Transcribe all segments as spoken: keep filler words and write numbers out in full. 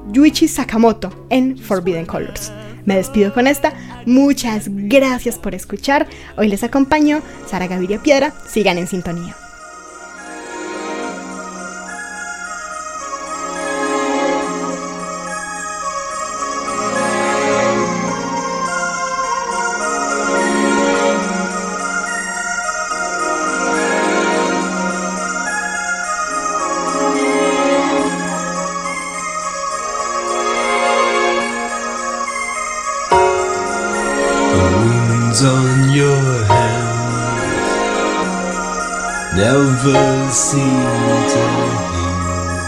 Yuichi Sakamoto en Forbidden Colors. Me despido con esta. Muchas gracias por escuchar. Hoy les acompañó Sara Gaviria Piedra. Sigan en sintonía. On your hands never seem to heal.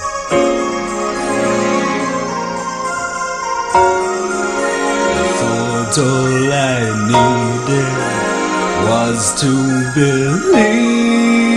I thought all I needed was to believe.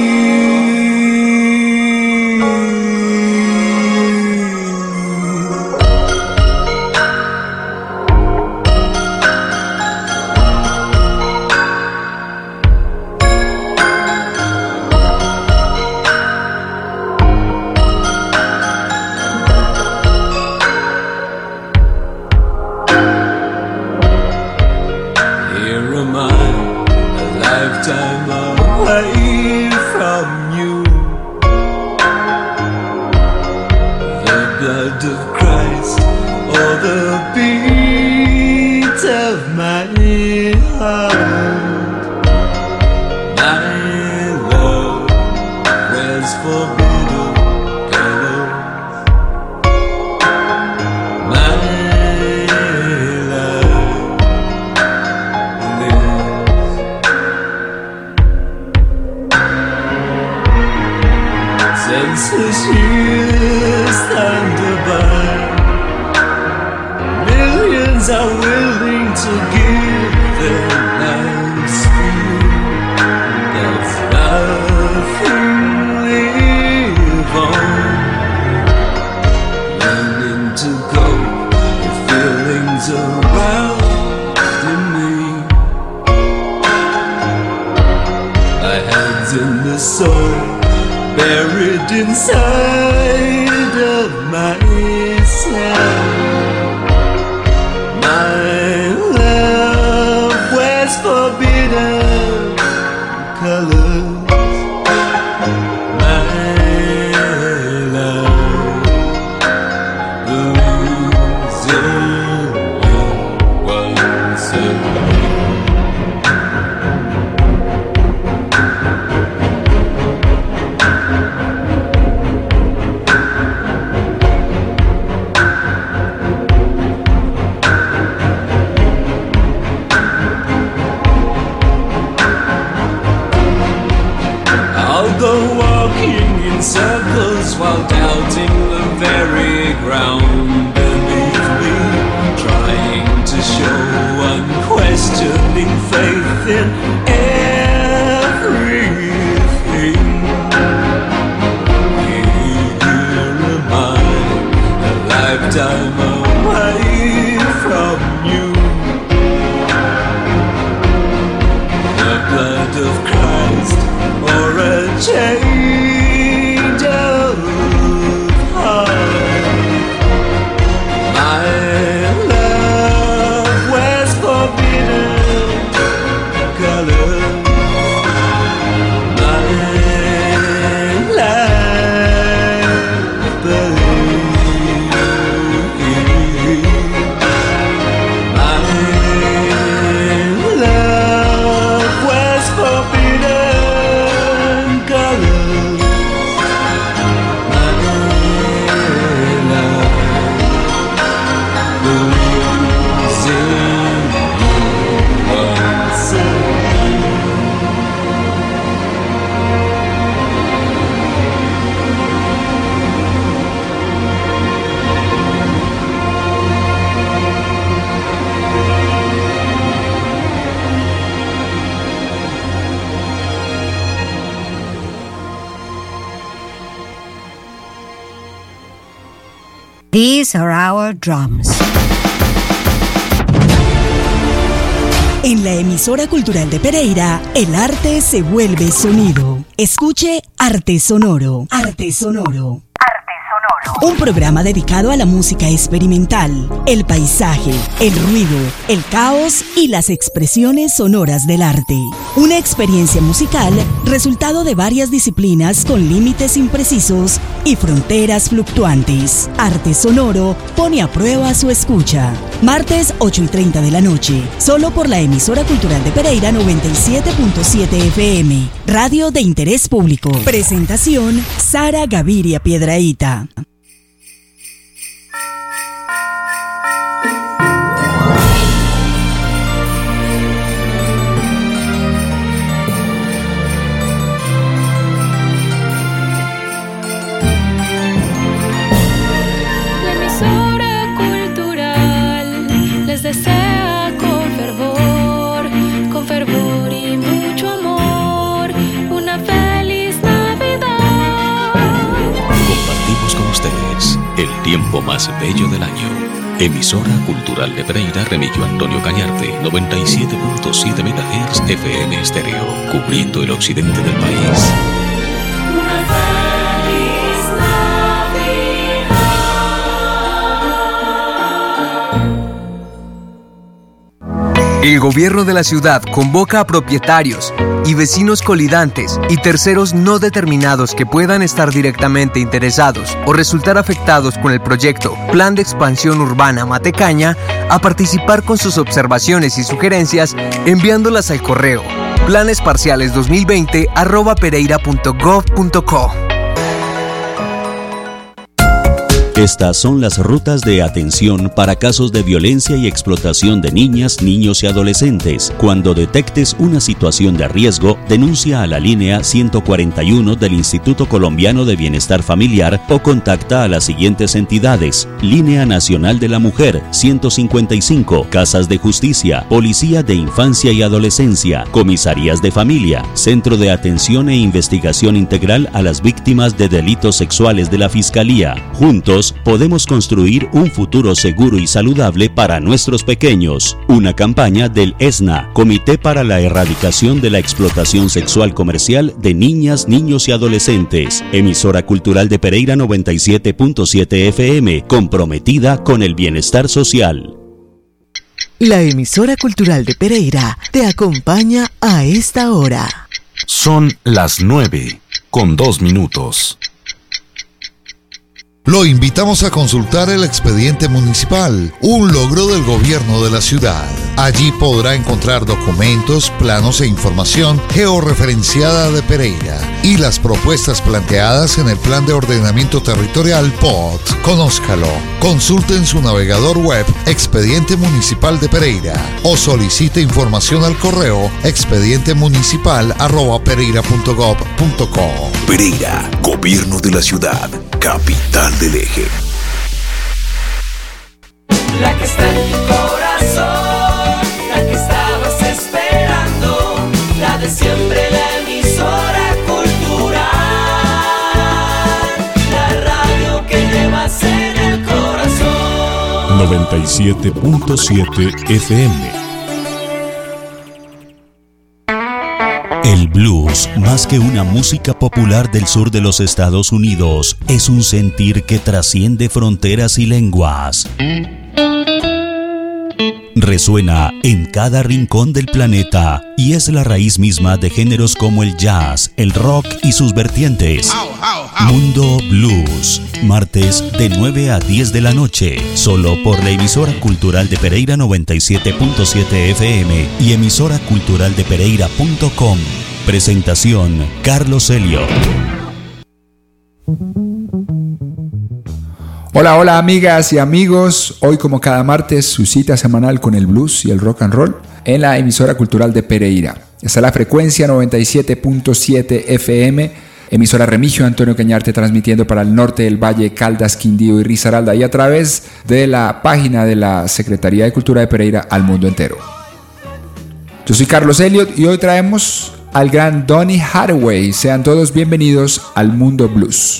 These are our drums. En la emisora cultural de Pereira, el arte se vuelve sonido. Escuche Arte Sonoro. Arte Sonoro. Arte Sonoro. Un programa dedicado a la música experimental, el paisaje, el ruido, el caos y las expresiones sonoras del arte. Una experiencia musical resultado de varias disciplinas con límites imprecisos y fronteras fluctuantes. Arte Sonoro pone a prueba su escucha. Martes ocho y treinta de la noche, solo por la emisora cultural de Pereira noventa y siete punto siete F M, radio de interés público. Presentación, Sara Gaviria Piedrahita. Desea con fervor, con fervor y mucho amor, una feliz Navidad. Compartimos con ustedes el tiempo más bello del año. Emisora Cultural de Pereira, Remigio Antonio Cañarte, noventa y siete punto siete megahertz F M estéreo, cubriendo el occidente del país. Una feliz Navidad. El gobierno de la ciudad convoca a propietarios y vecinos colidantes y terceros no determinados que puedan estar directamente interesados o resultar afectados con el proyecto Plan de Expansión Urbana Matecaña a participar con sus observaciones y sugerencias enviándolas al correo planesparciales dos mil veinte arroba pereira punto gov punto co. Estas son las rutas de atención para casos de violencia y explotación de niñas, niños y adolescentes. Cuando detectes una situación de riesgo, denuncia a la línea ciento cuarenta y uno del Instituto Colombiano de Bienestar Familiar o contacta a las siguientes entidades: Línea Nacional de la Mujer ciento cincuenta y cinco, Casas de Justicia, Policía de Infancia y Adolescencia, Comisarías de Familia, Centro de Atención e Investigación Integral a las Víctimas de Delitos Sexuales de la Fiscalía. Juntos podemos construir un futuro seguro y saludable para nuestros pequeños. Una campaña del ESNA, Comité para la Erradicación de la Explotación Sexual Comercial de Niñas, Niños y Adolescentes. Emisora Cultural de Pereira noventa y siete punto siete F M, comprometida con el bienestar social. La emisora cultural de Pereira te acompaña a esta hora. Son las nueve, con dos minutos. Lo invitamos a consultar el expediente municipal, un logro del gobierno de la ciudad. Allí podrá encontrar documentos, planos e información georreferenciada de Pereira y las propuestas planteadas en el Plan de Ordenamiento Territorial P O T. Conózcalo. Consulte en su navegador web Expediente Municipal de Pereira o solicite información al correo expedientemunicipal arroba pereira punto gov punto co. Pereira, gobierno de la ciudad, capital del eje. La que está en tu corazón, la que estabas esperando, la de siempre, la emisora cultural, la radio que llevas en el corazón. noventa y siete punto siete F M. El blues, más que una música popular del sur de los Estados Unidos, es un sentir que trasciende fronteras y lenguas. Resuena en cada rincón del planeta y es la raíz misma de géneros como el jazz, el rock y sus vertientes. Mundo Blues, martes de nueve a diez de la noche, solo por la emisora cultural de Pereira noventa y siete punto siete F M y emisora cultural de pereira punto com. Presentación, Carlos Helio. Hola, hola amigas y amigos, hoy como cada martes su cita semanal con el blues y el rock and roll en la emisora cultural de Pereira. Esta es la frecuencia noventa y siete punto siete F M, emisora Remigio Antonio Cañarte transmitiendo para el norte del Valle, Caldas, Quindío y Risaralda y a través de la página de la Secretaría de Cultura de Pereira al mundo entero. Yo soy Carlos Elliot y hoy traemos al gran Donny Hathaway. Sean todos bienvenidos al Mundo Blues.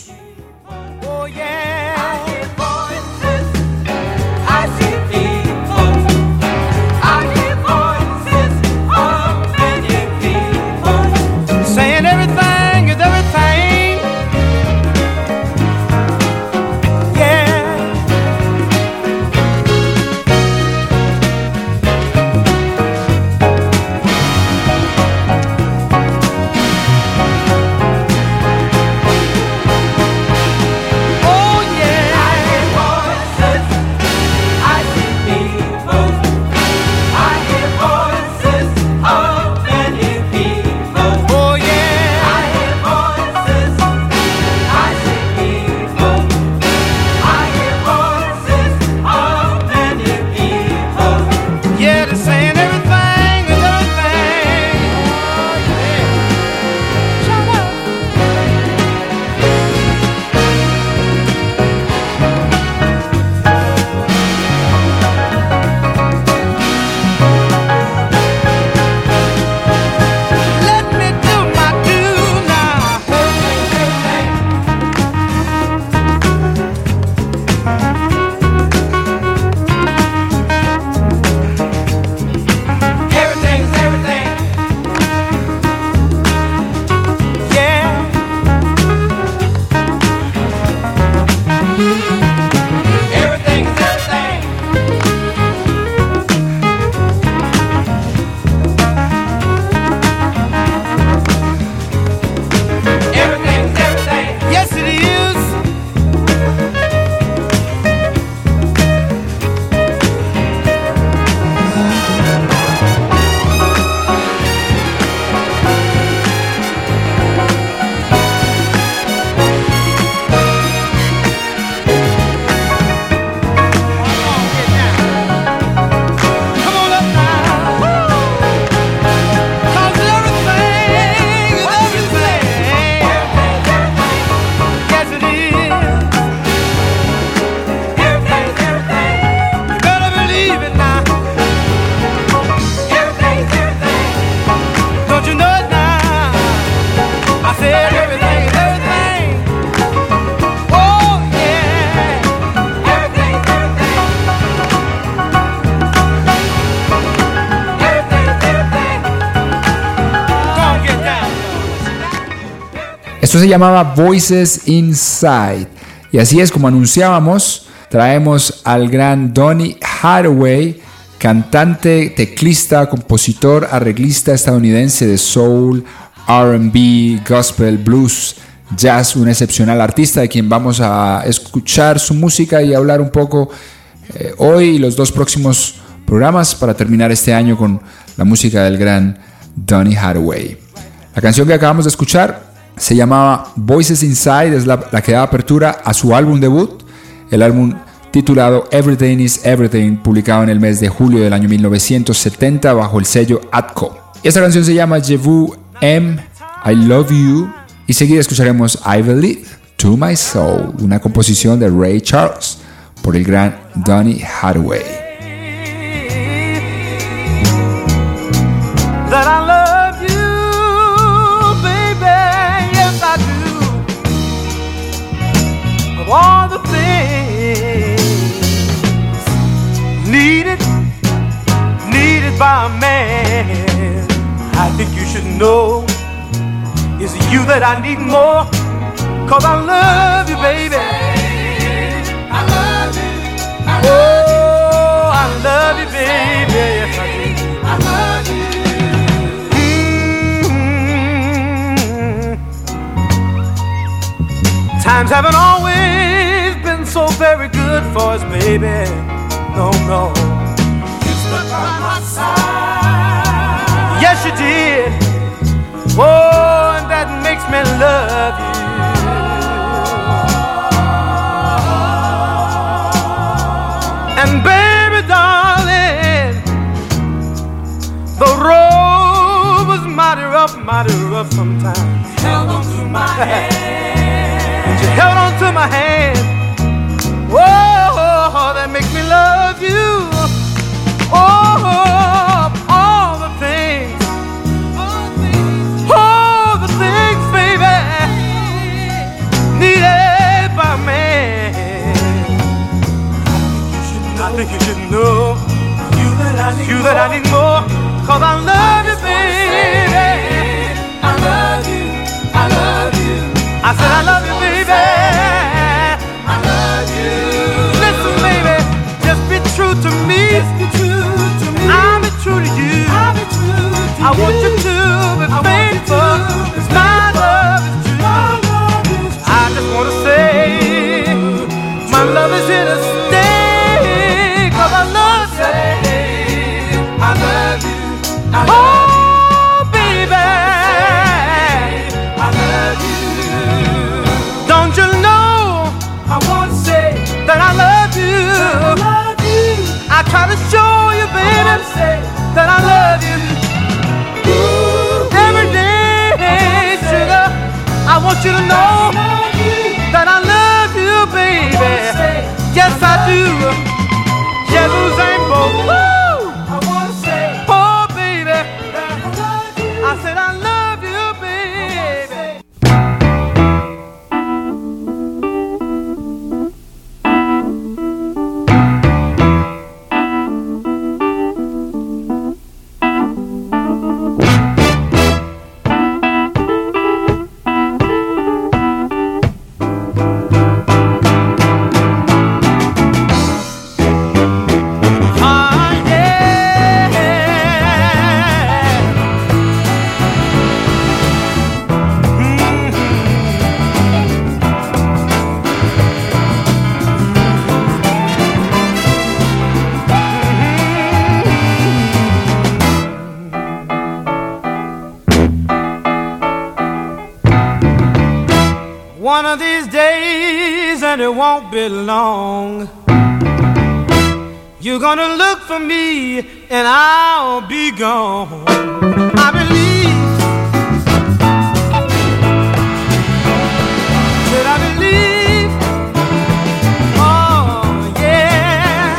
Esto se llamaba Voices Inside. Y así es como anunciábamos, traemos al gran Donny Hathaway, cantante, teclista, compositor, arreglista estadounidense de soul, R and B, gospel, blues, jazz, un excepcional artista de quien vamos a escuchar su música y hablar un poco eh, hoy y los dos próximos programas para terminar este año con la música del gran Donny Hathaway. La canción que acabamos de escuchar se llamaba Voices Inside, es la, la que da apertura a su álbum debut, el álbum titulado Everything is Everything, publicado en el mes de julio del año mil novecientos setenta bajo el sello Atco. Esta canción se llama Je vous aime, I love you, y seguida escucharemos I Believe, To My Soul, una composición de Ray Charles por el gran Donny Hathaway. That I love you, baby, yes I do. Of all the things needed, needed by a man, I think you should know it's you that I need more. Cause I love you, baby. I love you, I love you. Oh, I love you, baby, yes I do. I love you. Times haven't always been so very good for us, baby. No, no. You stood by my side. Yes, you did. Oh, and that makes me love you. And baby, darling, the road was mighty rough, mighty rough sometimes. You held on to my hand. You held on to my hand. Oh, that makes me love you. Oh, all the things, all the things, baby, needed by man. I think you should know you that I need, you that I need more. Cause I love you, baby. I love you, I love you. I said I love you, baby. I love you. Listen, baby, just be true to me. Just be true to me. I'll be true to you. I'll be true to I you. Want you to be faithful. Cause my love is true. My love is true. I just wanna say my love is here to stay. Cause I love you. I love you. I love you. Oh, baby, I love you. Don't you know? I want to say that I love you. I love you. I try to show you, baby, that I love you. Ooh, every day, sugar, I want you to know that I love you, baby. Yes, I do. Jerusalem, woo! I want to say, oh, baby, I said I love you, baby. One of these days, and it won't be long, you're gonna look for me, and I'll be gone. I believe, that I believe, oh yeah,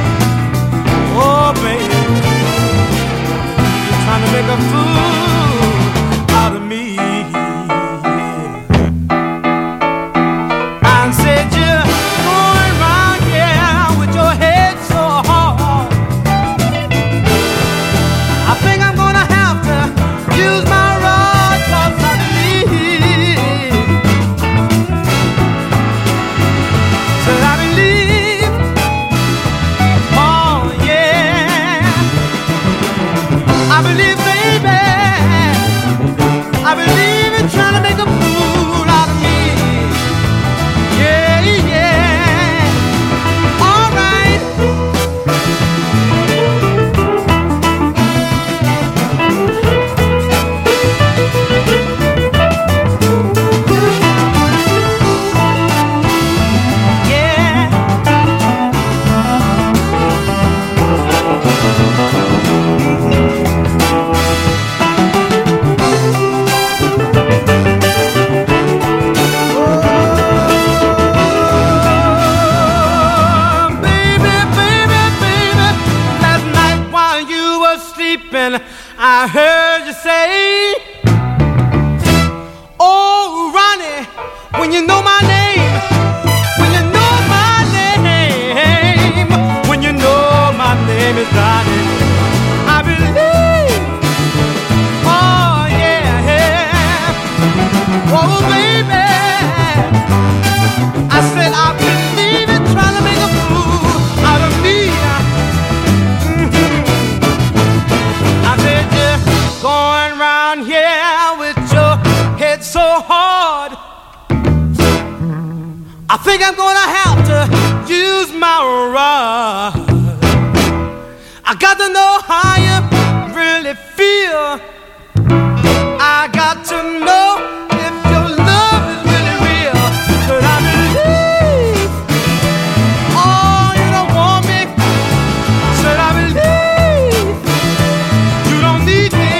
oh baby, you're trying to make a fool out of me. Said you're going round here with your head so hard. I think I'm gonna have to use then I heard you say, oh, Ronnie, when you know my name, when you know my name, when you know my name is Ronnie, I believe, oh, yeah, yeah, oh, baby, I said I believe it, trying to make a fool out of me. Going round here with your head so hard, I think I'm gonna have to use my rod. I got to know how you really feel. I got to know if your love is really real. Could I believe? Oh, you don't want me. Should I believe? You don't need me.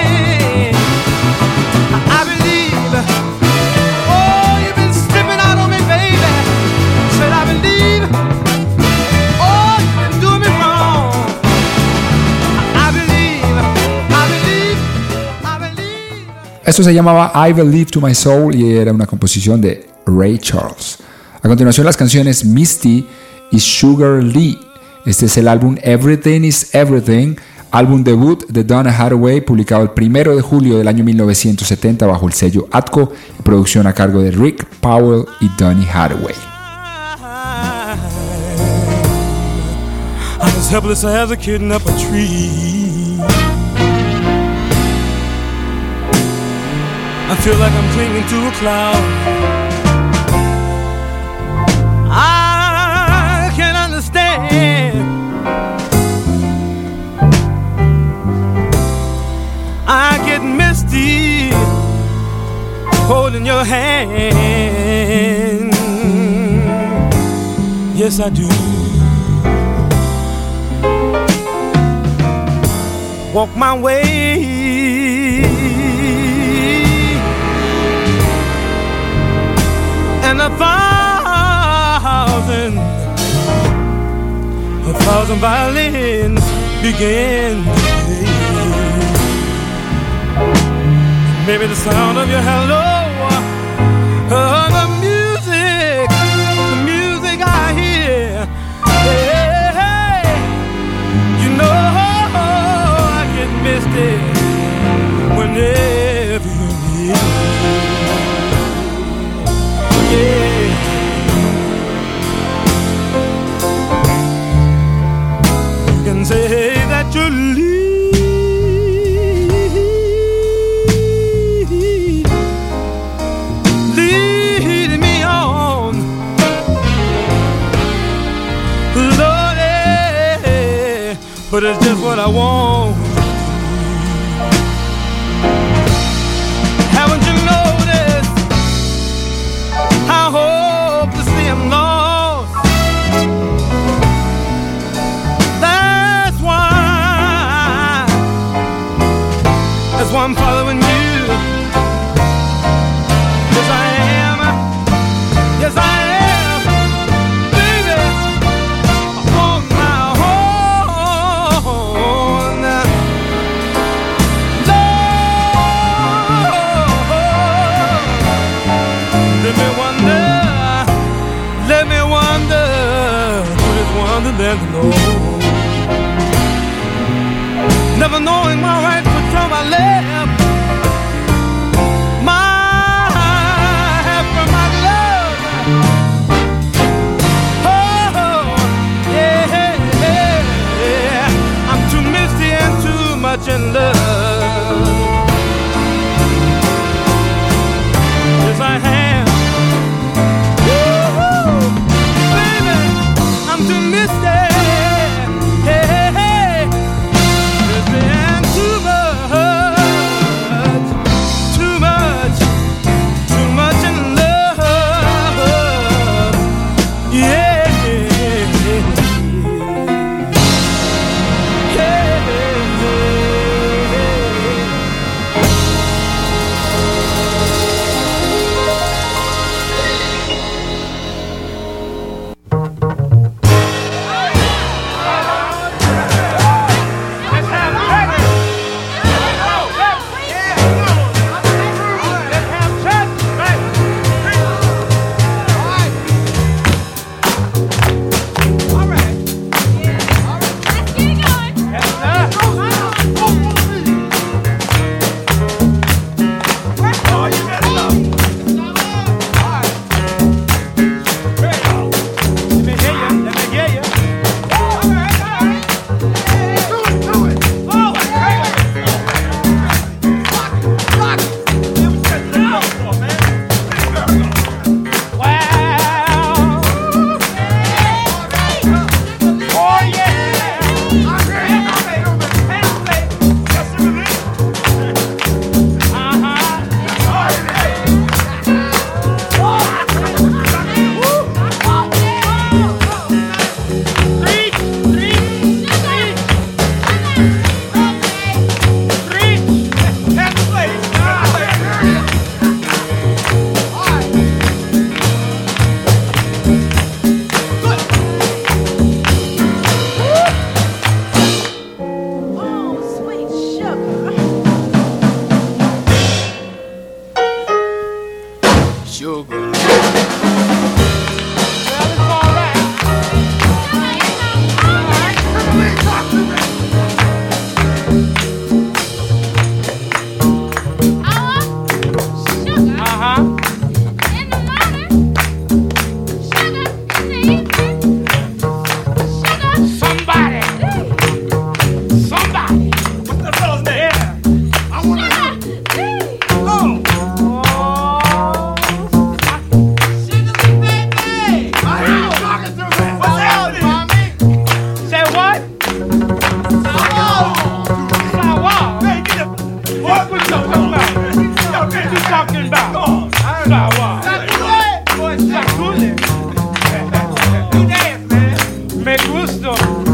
I believe. Oh, you've been slipping out on me, baby. Should I believe? Oh, you've been doing me wrong. I believe. I believe. I believe. Esto se llamaba I Believe to My Soul y era una composición de Ray Charles. A continuación las canciones Misty y Sugar Lee. Este es el álbum Everything is Everything, álbum debut de Donna Haraway, publicado el primero de julio del año mil novecientos setenta bajo el sello Atco, y producción a cargo de Rick Powell y Donny Haraway. I'm as helpless as a kitten up a tree. I feel like I'm clinging to a cloud. I can't understand. I get misty holding your hand. Yes, I do. Walk my way, and a thousand, a thousand violins begin to play. Maybe the sound of your hello, uh, the music, the music I hear. Hey, hey, you know I get misty whenever you're here. Yeah. You can say that you're leaving. But it's just what I want. Haven't you noticed how hopelessly I'm lost? That's why, that's why I'm following you. Yes, I am. Yes, I am. Than to know. Never knowing my right foot from my left, my half from my glove. Oh, yeah, yeah, yeah. I'm too misty and too much in love. Yes, I am. gusto.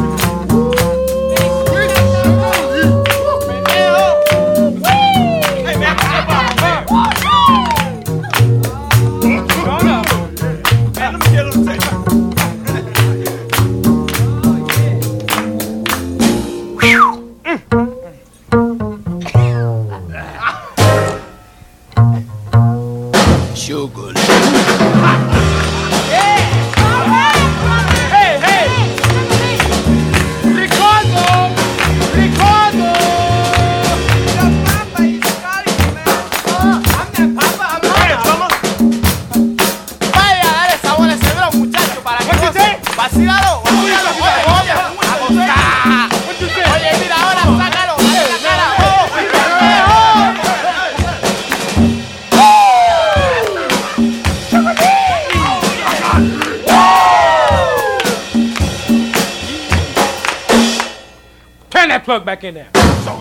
Plug back in there.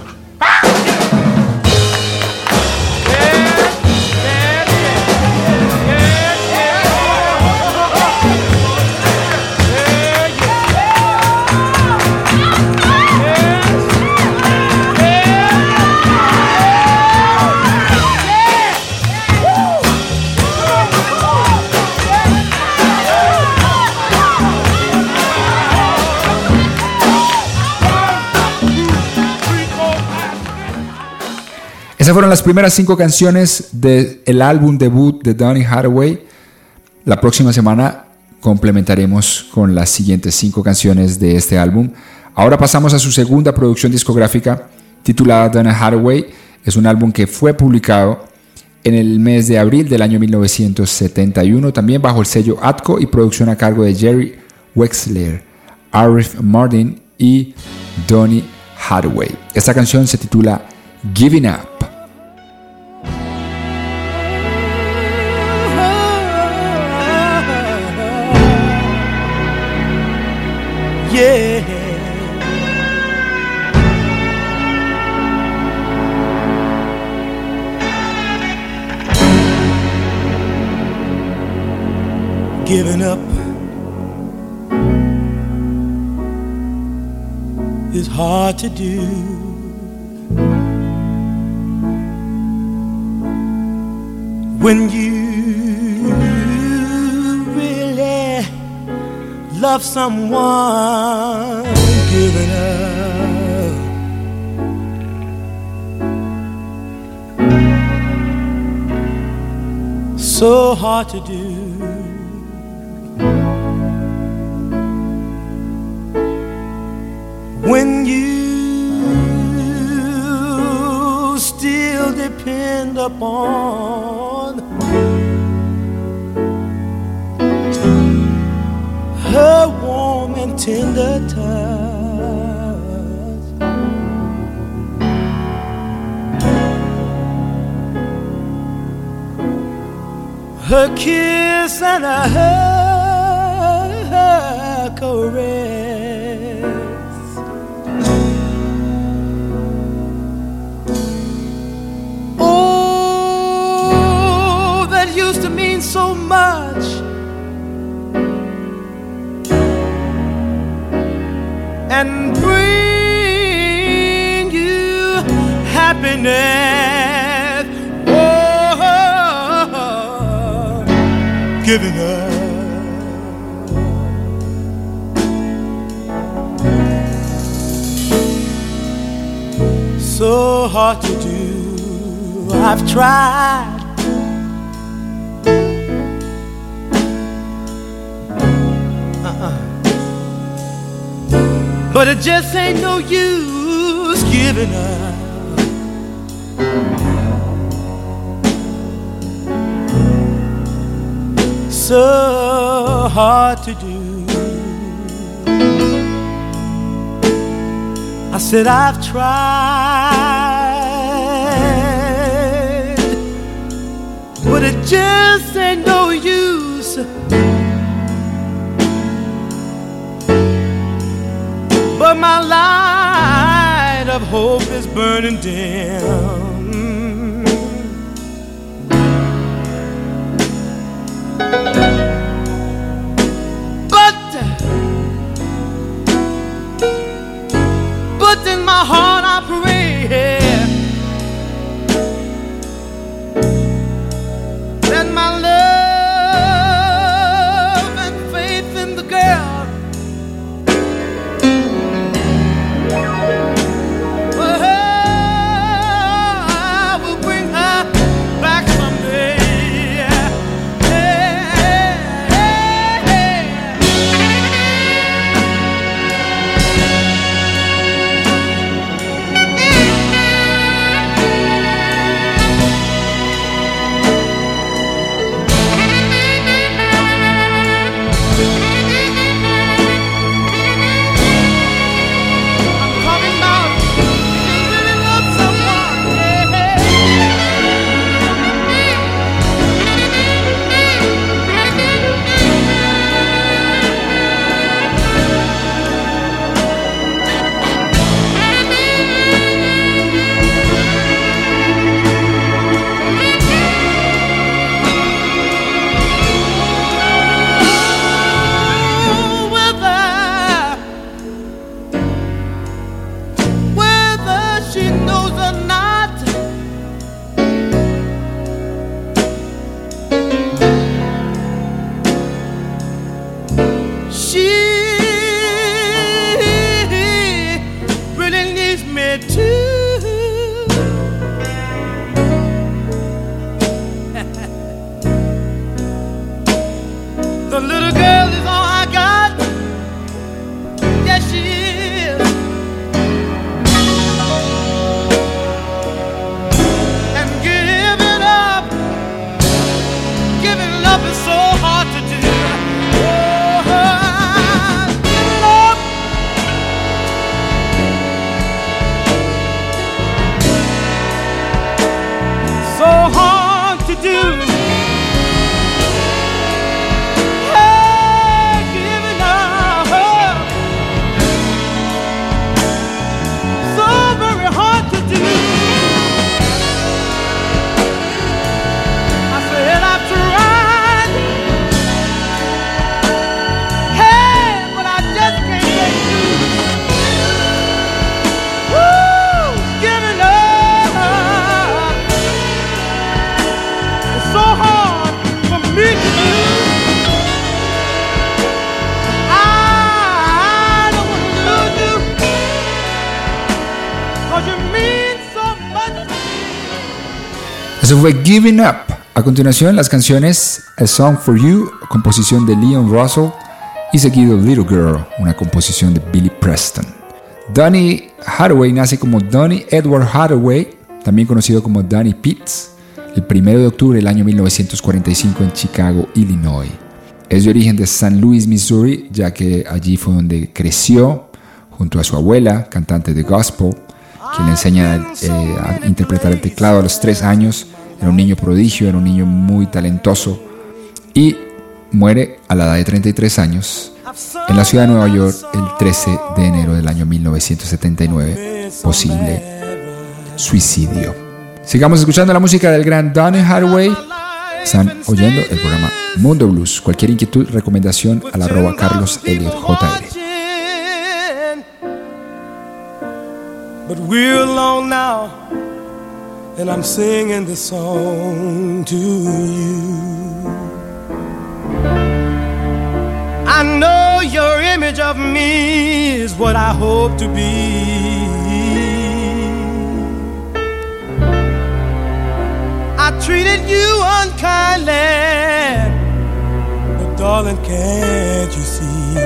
Esas fueron las primeras cinco canciones del álbum debut de Donny Hathaway. La próxima semana complementaremos con las siguientes cinco canciones de este álbum. Ahora pasamos a su segunda producción discográfica titulada Donny Hathaway. Es un álbum que fue publicado en el mes de abril del año mil novecientos setenta y uno, también bajo el sello Atco y producción a cargo de Jerry Wexler, Arif Mardin y Donny Hathaway. Esta canción se titula Giving Up. Yeah. Giving up is hard to do. When you really love someone, giving up so hard to do. When you still depend upon her warm and tender touch, her kiss and her, her caress. Oh, that used to mean so much. And bring you happiness. Oh, giving up so hard to do. I've tried. But it just ain't no use giving up. So hard to do. I said I've tried, but it just ain't no use. But my light of hope is burning dim. But But in my heart I pray that my love and faith in the girl will bring her back someday. The little girl is all I got. Yes, she is. And giving up, giving up is so hard to do. Oh, giving up. So hard to do. Eso fue Giving Up. A continuación, las canciones A Song for You, composición de Leon Russell, y seguido Little Girl, una composición de Billy Preston. Donny Hathaway nace como Donny Edward Hathaway, también conocido como Donny Pitts, el primero de octubre del año mil novecientos cuarenta y cinco en Chicago, Illinois. Es de origen de Saint Louis, Missouri, ya que allí fue donde creció junto a su abuela, cantante de gospel, quien le enseña eh, a interpretar el teclado a los tres años. Era un niño prodigio, era un niño muy talentoso y muere a la edad de treinta y tres años en la ciudad de Nueva York el trece de enero del año mil novecientos setenta y nueve, posible suicidio. Sigamos escuchando la música del gran Donny Hathaway. Están oyendo el programa Mundo Blues. Cualquier inquietud, recomendación al arroba Carlos Elliot J R. But we're alone now, and I'm singing this song to you. I know your image of me is what I hope to be. I treated you unkindly, but darling, can't you see?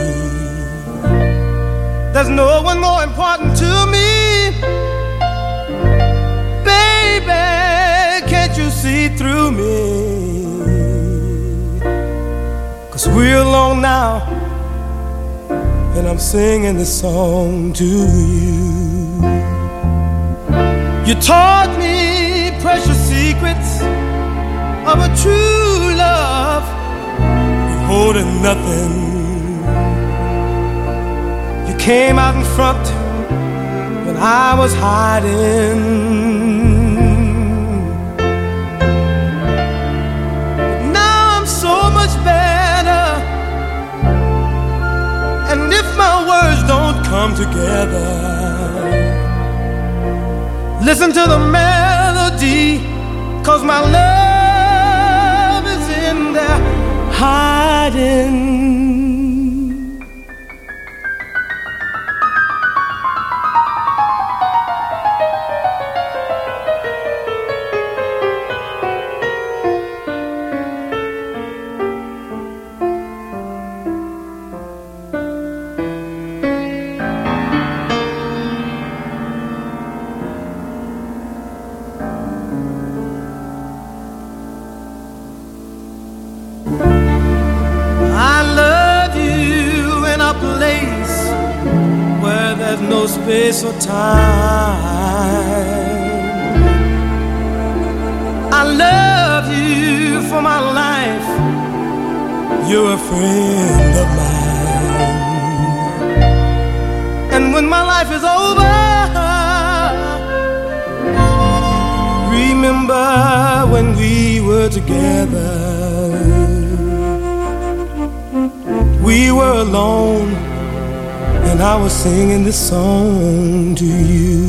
There's no one more important to me. Baby, can't you see through me? 'Cause we're alone now, and I'm singing this song to you. You taught me precious secrets of a true love, holding nothing. You came out in front when I was hiding. Now I'm so much better, and if my words don't come together. Listen to the melody, 'cause my love is in there hiding. No space or time. I love you for my life. You're a friend of mine. And when my life is over, remember when we were together. We were alone, and I was singing this song to you.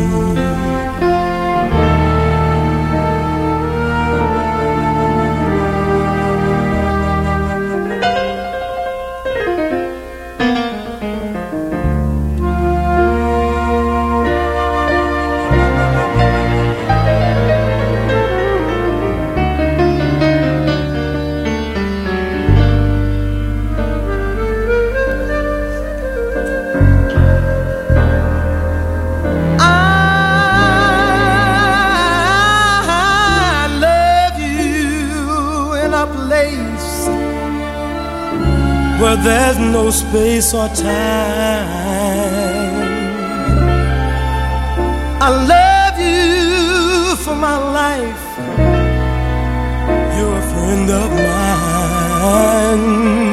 Where there's no space or time. I love you for my life. You're a friend of mine.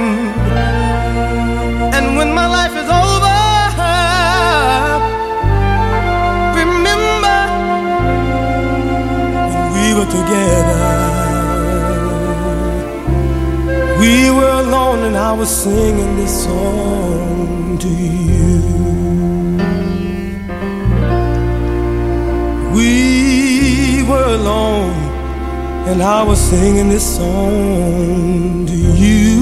And when my life is over, remember when we were together. We were alone and I was singing this song to you. We were alone and I was singing this song to you.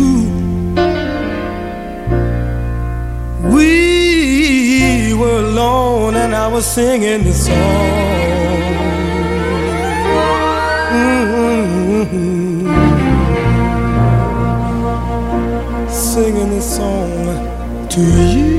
We were alone and I was singing this song. Mm-hmm. Singing this song to you.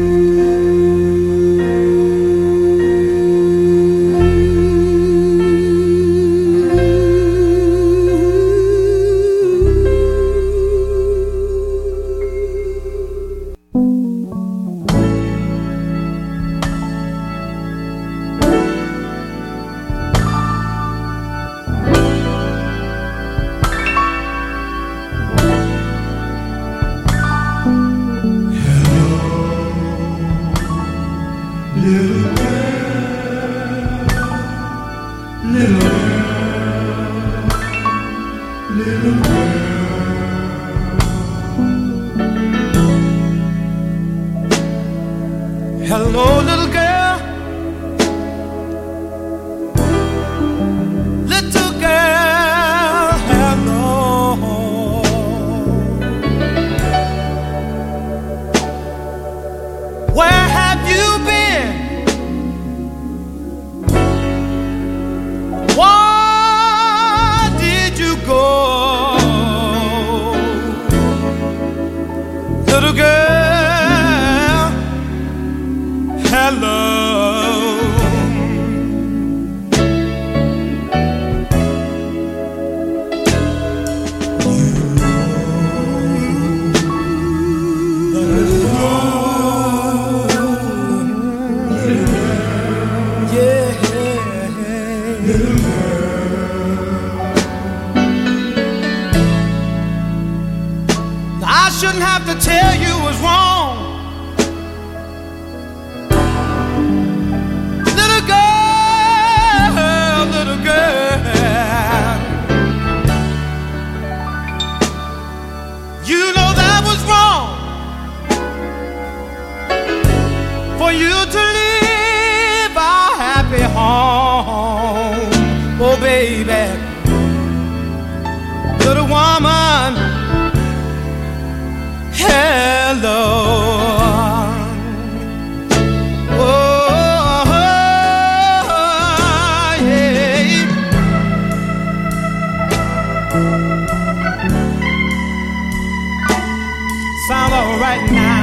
Hello, little girl. Little girl, hello. Where have you been? Why did you go? Little girl, hello. I shouldn't have to tell you what's wrong. for you to leave our happy home. Oh baby, little woman, hello. Oh, yeah. Sound all right now.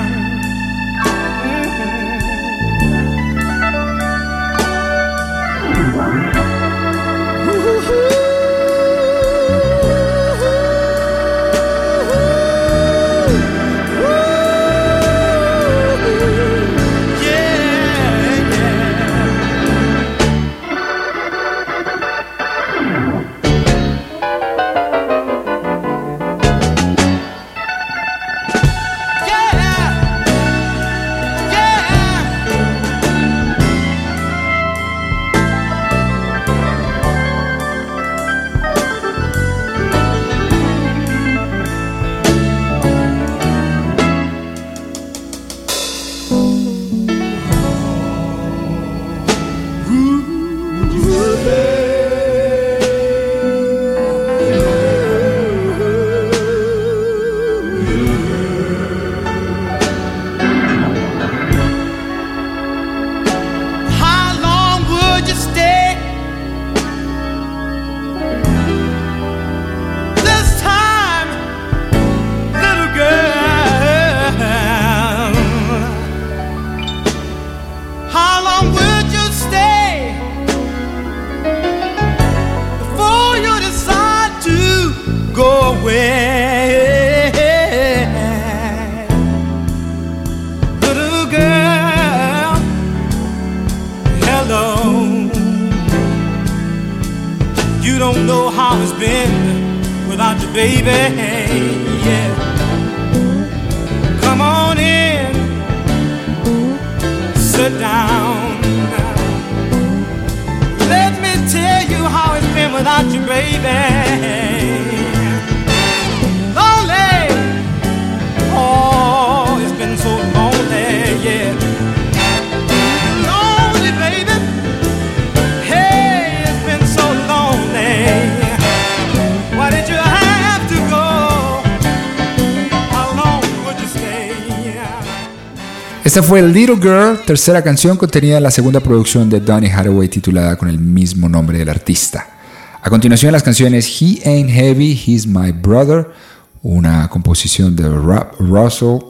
Esta fue Little Girl, tercera canción contenida en la segunda producción de Donny Hathaway titulada con el mismo nombre del artista. A continuación las canciones He Ain't Heavy, He's My Brother, una composición de Rob Russell,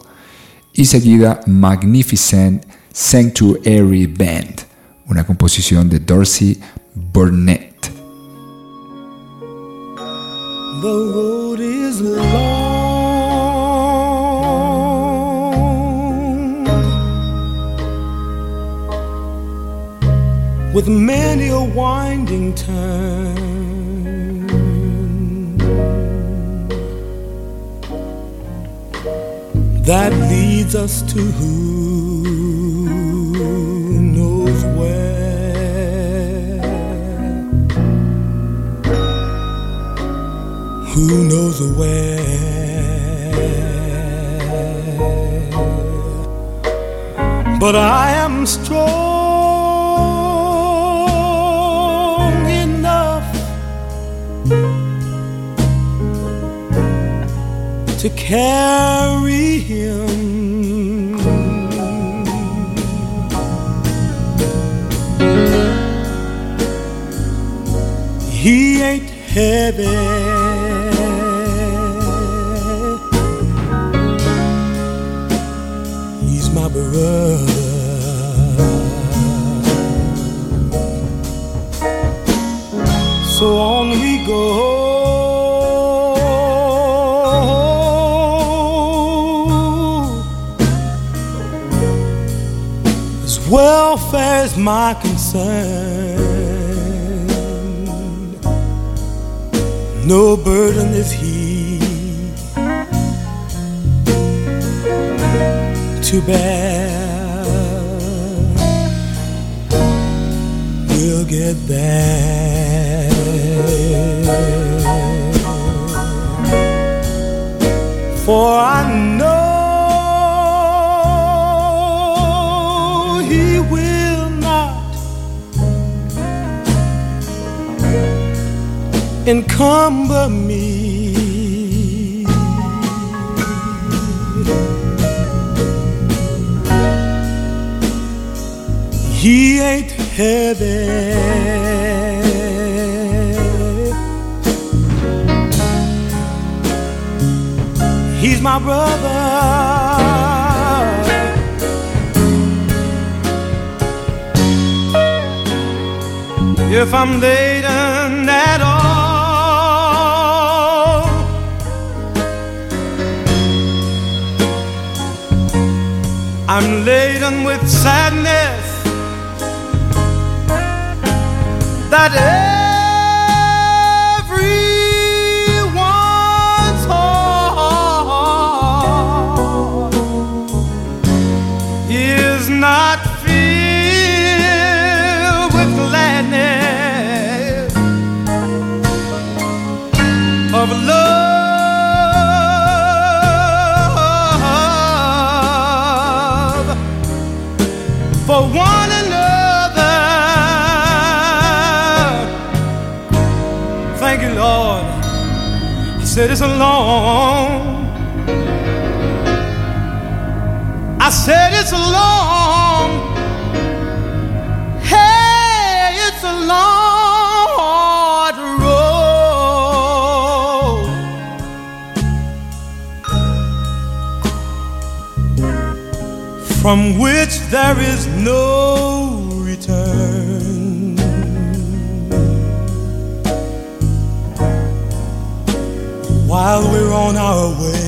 y seguida Magnificent Sanctuary Band, una composición de Dorsey Burnett. The road is long with many a winding turn, that leads us to who knows where, who knows where. But I am strong to carry him. He ain't heavy, he's my brother. So on we go. Welfare is my concern. No burden is he to bear. We'll get there. For I know encumber me. He ain't heavy. He's my brother. If I'm laden at all, I'm laden with sadness that everyone's heart is not filled with gladness of love for one another. Thank you, Lord. I said it's alone. I said it's a long, hey, it's a long, hard road from which there is no return. While we're on our way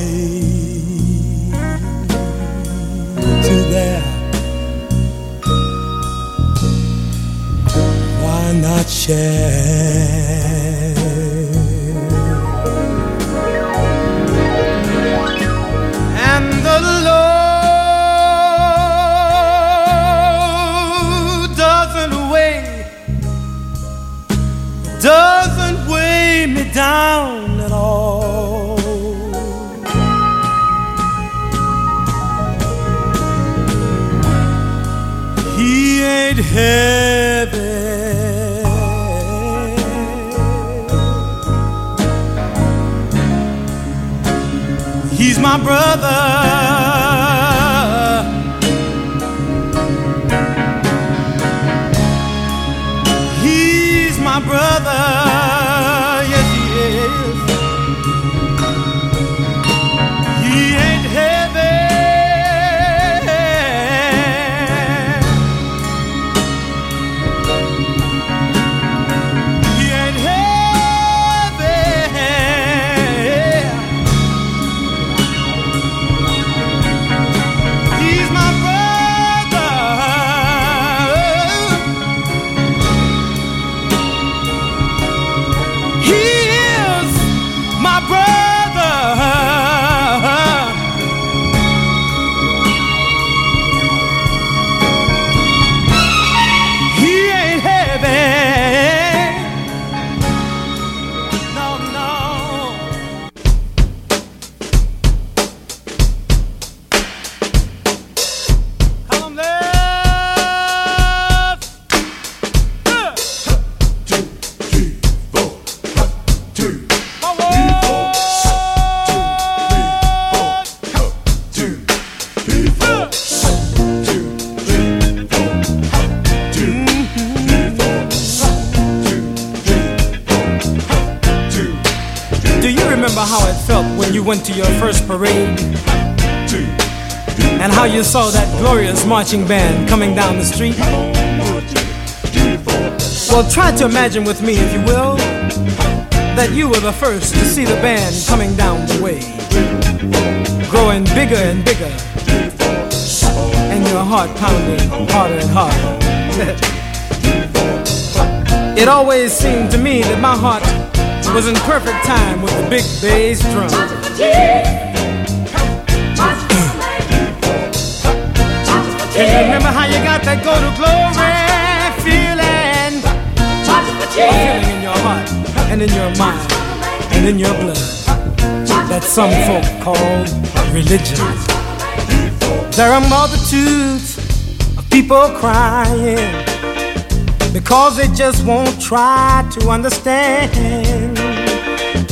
to there, why not share? And the load doesn't weigh, doesn't weigh me down at all. He ain't heavy. He's my brother. He's my brother. Yes, he is. He ain't heavy. Went to your first parade and how you saw that glorious marching band coming down the street? Well, try to imagine with me, if you will, that you were the first to see the band coming down the way, growing bigger and bigger, and your heart pounding harder and harder. It always seemed to me that my heart was in perfect time with the big bass drum. Can you remember how you got that go to glory feeling? A feeling in your heart and in your mind and in your blood that some folk call religion. There are multitudes of people crying because they just won't try to understand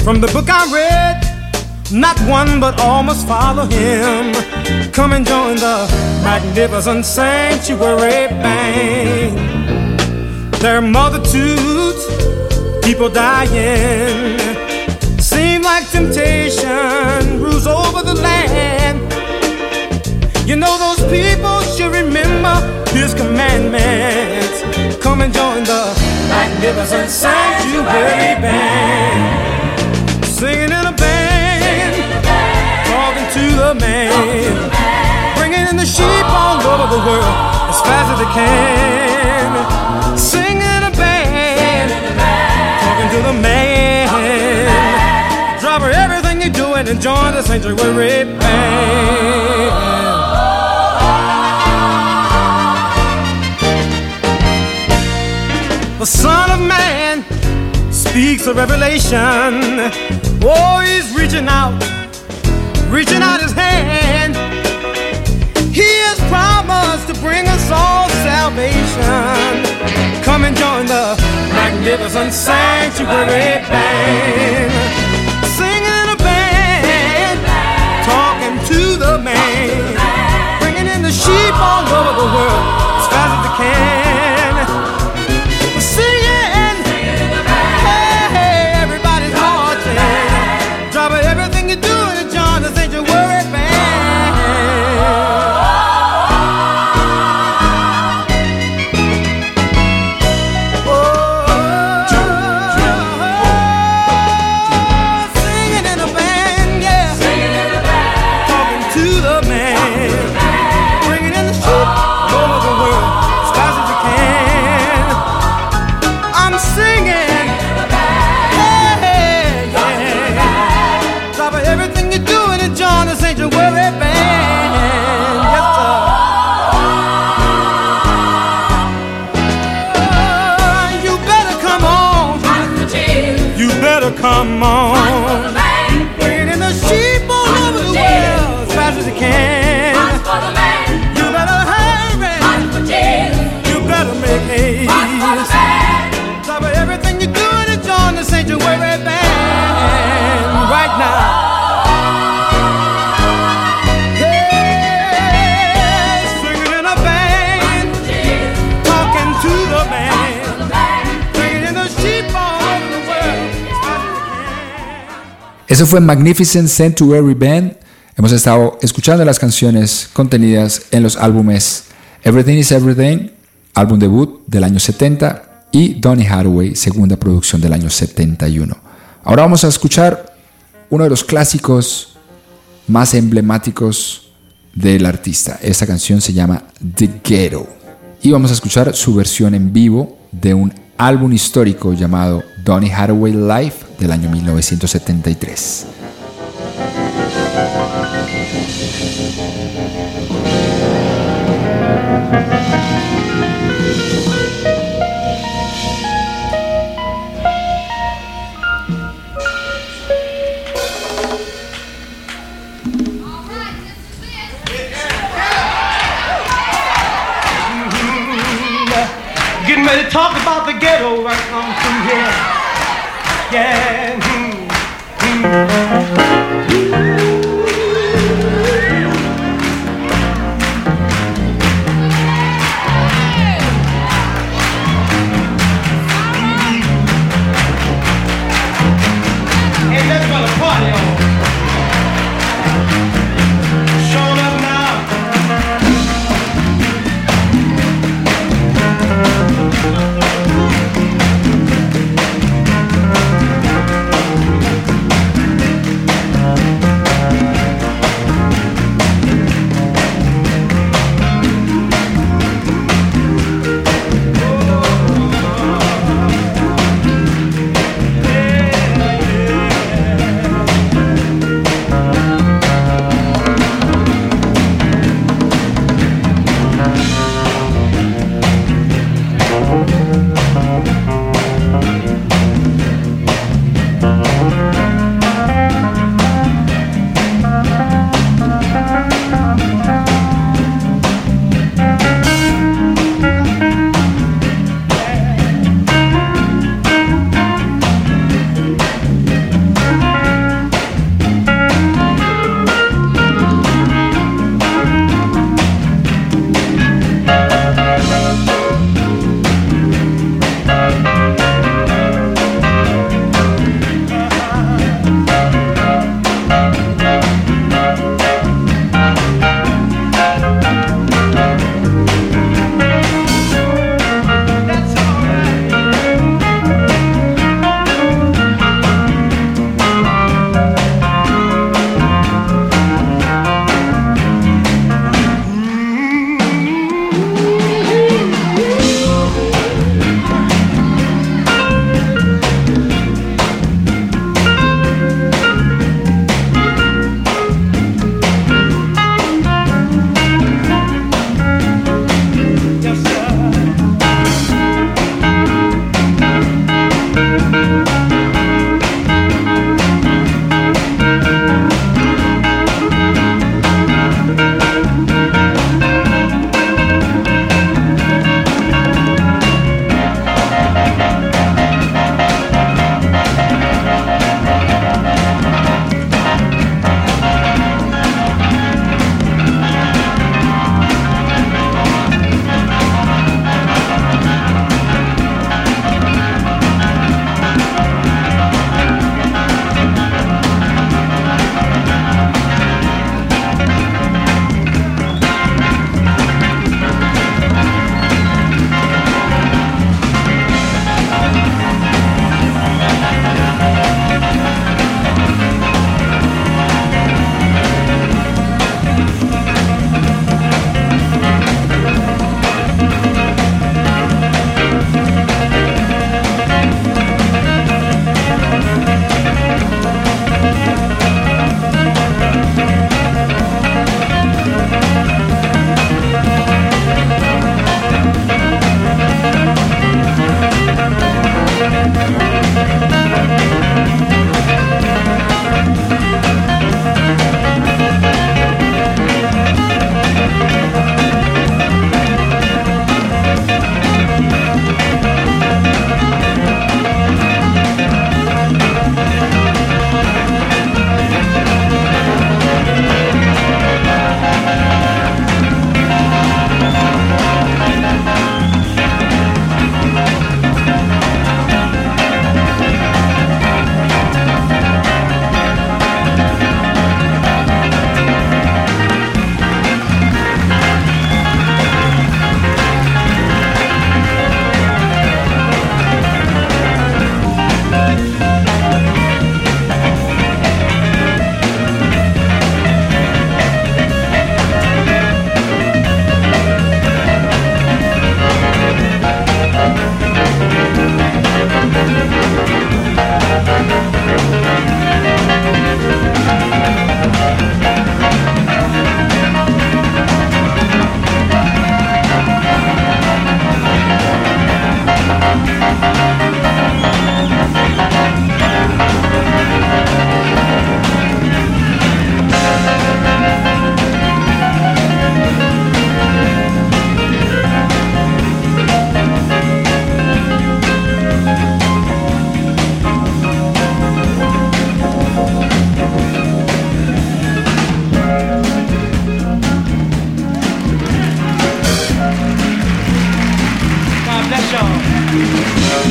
From the book I read, not one but all must follow him. Come and join the magnificent sanctuary band. There are multitudes, people dying. Seem like temptation rules over the land. You know those people should remember his commandments. Come and join the magnificent sanctuary band. Singing in a band, talking to the man, bringing in the sheep all over the world as fast as they can. Singing in a band, talking to the man, drop everything you're doing and join the sanctuary band. The Son of Man speaks of revelation. Oh, he's reaching out, reaching out his hand. He has promised to bring us all salvation. Come and join the magnificent sanctuary band. Singing in a band, talking to the man, bringing in the sheep all over the world as fast as they can. Come on, bringing in the sheep all over the world as fast as you can. You better hurry, you better make haste. Stop everything you're doing and join the sanctuary band right now. Yeah, singing in a band, talking to the man, bringing in the sheep all over the world. Eso fue Magnificent Sanctuary Band. Hemos estado escuchando las canciones contenidas en los álbumes Everything is Everything, álbum debut del año setenta, y Donny Hathaway, segunda producción del año setenta y uno. Ahora vamos a escuchar uno de los clásicos más emblemáticos del artista. Esta canción se llama The Ghetto y vamos a escuchar su versión en vivo de un álbum histórico llamado Donny Hathaway Live del año mil novecientos setenta y tres. Getting ready to talk about the ghetto right on through here. Yeah. Mm-hmm. Ain't nothing but a party on. Showing up now.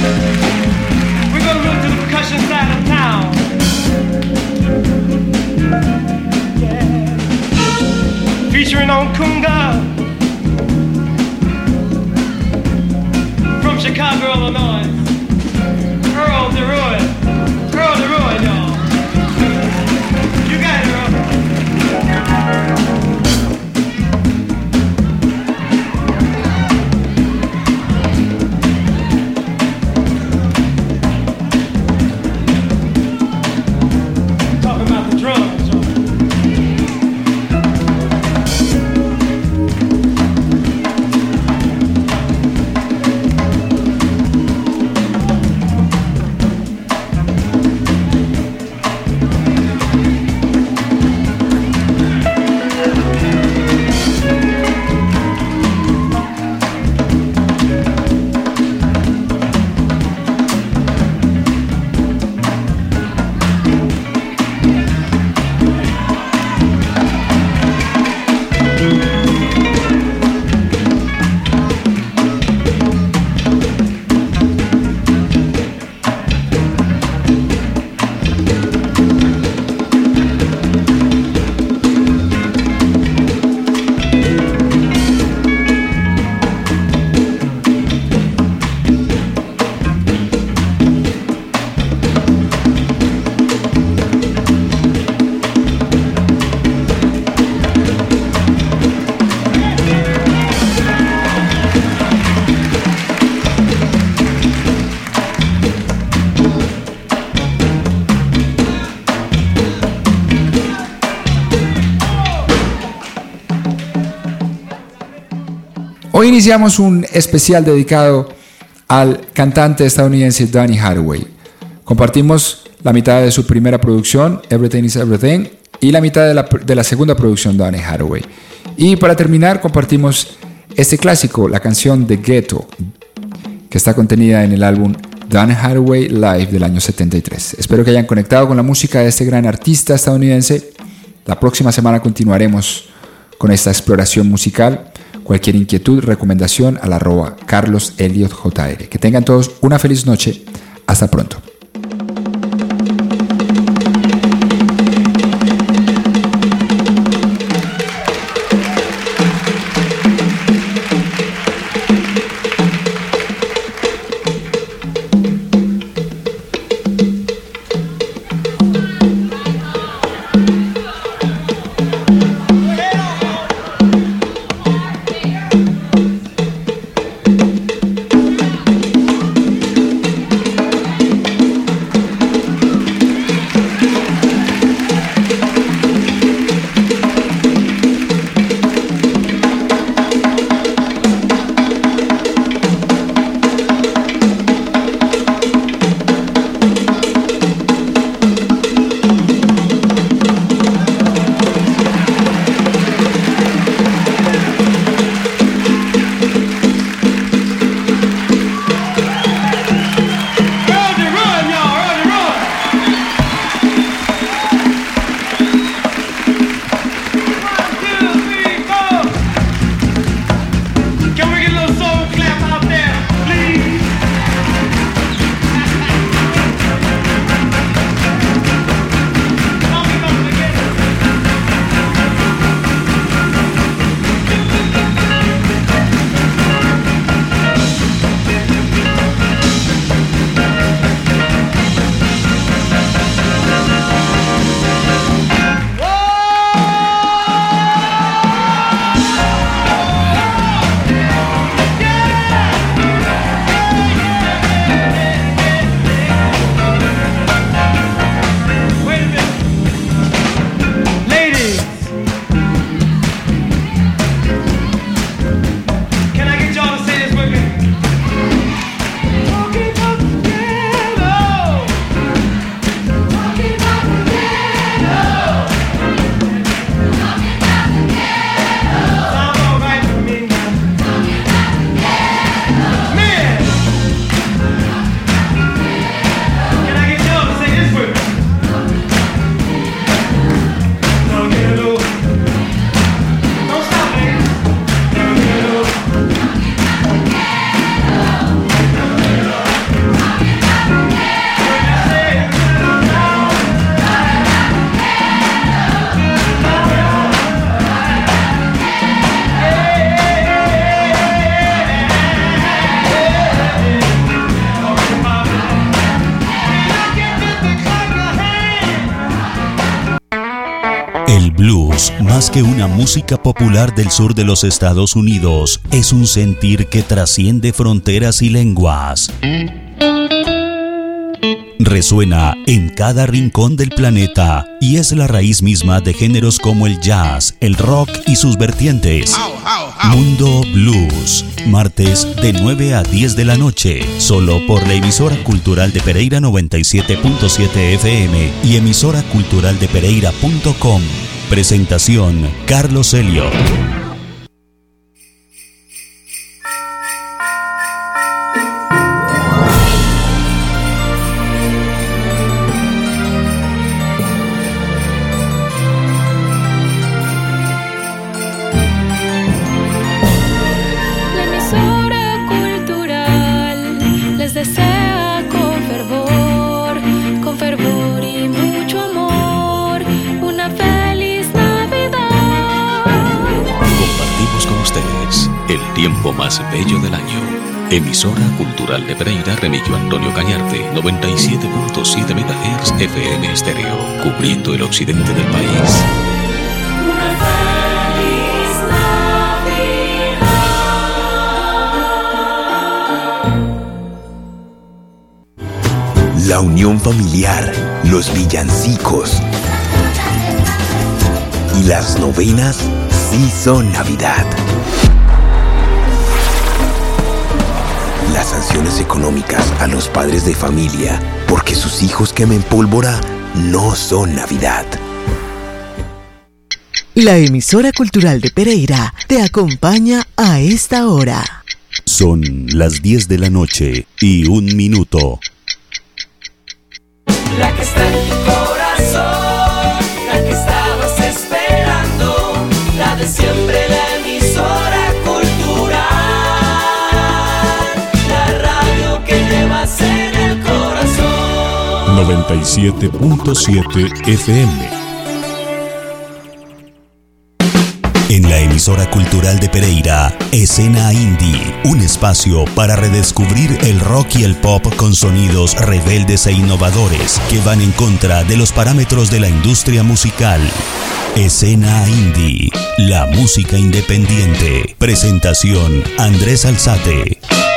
We're gonna move to the percussion side of town. Yeah. Featuring on Kunga from Chicago, Illinois. Earl DeRoy. Earl DeRoy, y'all. You got it, Earl. Talking about the drums, y'all. Hoy iniciamos un especial dedicado al cantante estadounidense Donny Hathaway. Compartimos la mitad de su primera producción, Everything is Everything, y la mitad de la, de la segunda producción de Donny Hathaway. Y para terminar compartimos este clásico, la canción The Ghetto, que está contenida en el álbum Donny Hathaway Live del año setenta y tres. Espero que hayan conectado con la música de este gran artista estadounidense. La próxima semana continuaremos con esta exploración musical. Cualquier inquietud, recomendación al arroba Carlos Elliot J R. Que tengan todos una feliz noche. Hasta pronto. Blues, más que una música popular del sur de los Estados Unidos, es un sentir que trasciende fronteras y lenguas. Resuena en cada rincón del planeta y es la raíz misma de géneros como el jazz, el rock y sus vertientes. Mundo Blues, martes de nueve a diez de la noche, solo por la emisora cultural de Pereira noventa y siete punto siete F M y emisora cultural de pereira punto com. Presentación, Carlos Elliot. Desea con fervor, con fervor y mucho amor, una feliz Navidad. Compartimos con ustedes el tiempo más bello del año. Emisora Cultural de Pereira, Remigio Antonio Cañarte, noventa y siete punto siete megahertz F M estéreo, cubriendo el occidente del país. Una feliz Navidad. La unión familiar, los villancicos y las novenas sí son Navidad. Las sanciones económicas a los padres de familia porque sus hijos quemen pólvora no son Navidad. La emisora cultural de Pereira te acompaña a esta hora. Son las diez de la noche y un minuto. La que está en tu corazón, la que estabas esperando, la de siempre, la emisora cultural, la radio que llevas en el corazón. noventa y siete punto siete F M. En la emisora cultural de Pereira, Escena Indie, un espacio para redescubrir el rock y el pop con sonidos rebeldes e innovadores que van en contra de los parámetros de la industria musical. Escena Indie, la música independiente. Presentación, Andrés Alzate.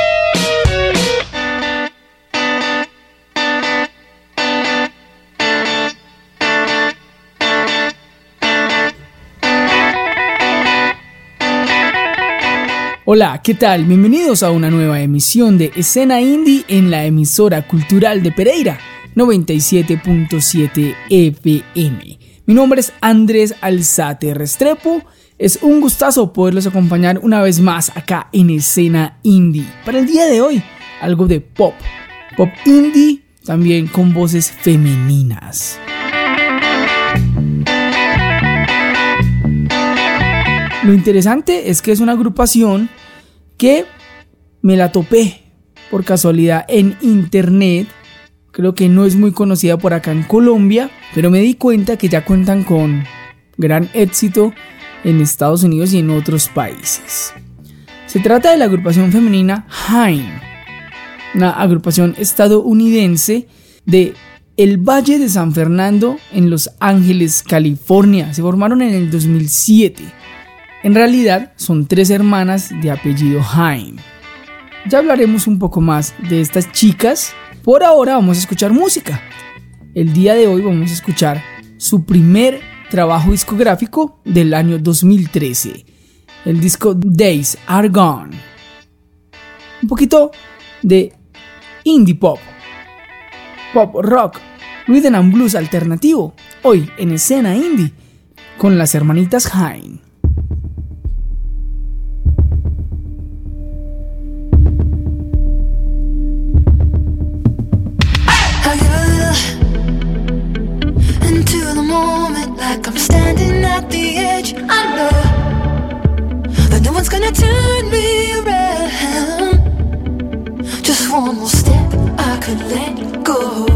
Hola, ¿qué tal? Bienvenidos a una nueva emisión de Escena Indie en la emisora cultural de Pereira, noventa y siete punto siete F M. Mi nombre es Andrés Alzate Restrepo. Es un gustazo poderlos acompañar una vez más acá en Escena Indie. Para el día de hoy, algo de pop, pop indie, también con voces femeninas. Lo interesante es que es una agrupación que me la topé por casualidad en internet. Creo que no es muy conocida por acá en Colombia, pero me di cuenta que ya cuentan con gran éxito en Estados Unidos y en otros países. Se trata de la agrupación femenina Haim, una agrupación estadounidense de el Valle de San Fernando en Los Ángeles, California. Se formaron en el dos mil siete. En realidad son tres hermanas de apellido Haim. Ya hablaremos un poco más de estas chicas. Por ahora vamos a escuchar música. El día de hoy vamos a escuchar su primer trabajo discográfico del año dos mil trece. El disco Days Are Gone. Un poquito de indie pop, pop rock, rhythm and blues alternativo. Hoy en Escena Indie con las hermanitas Haim. Like I'm standing at the edge, I know that no one's gonna turn me around. Just one more step, I could let go.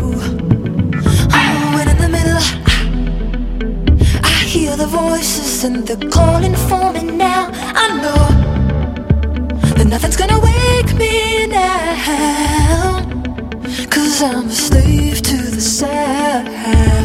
Oh, and in the middle, I, I hear the voices and they're calling for me now. I know that nothing's gonna wake me now, 'cause I'm a slave to the sound.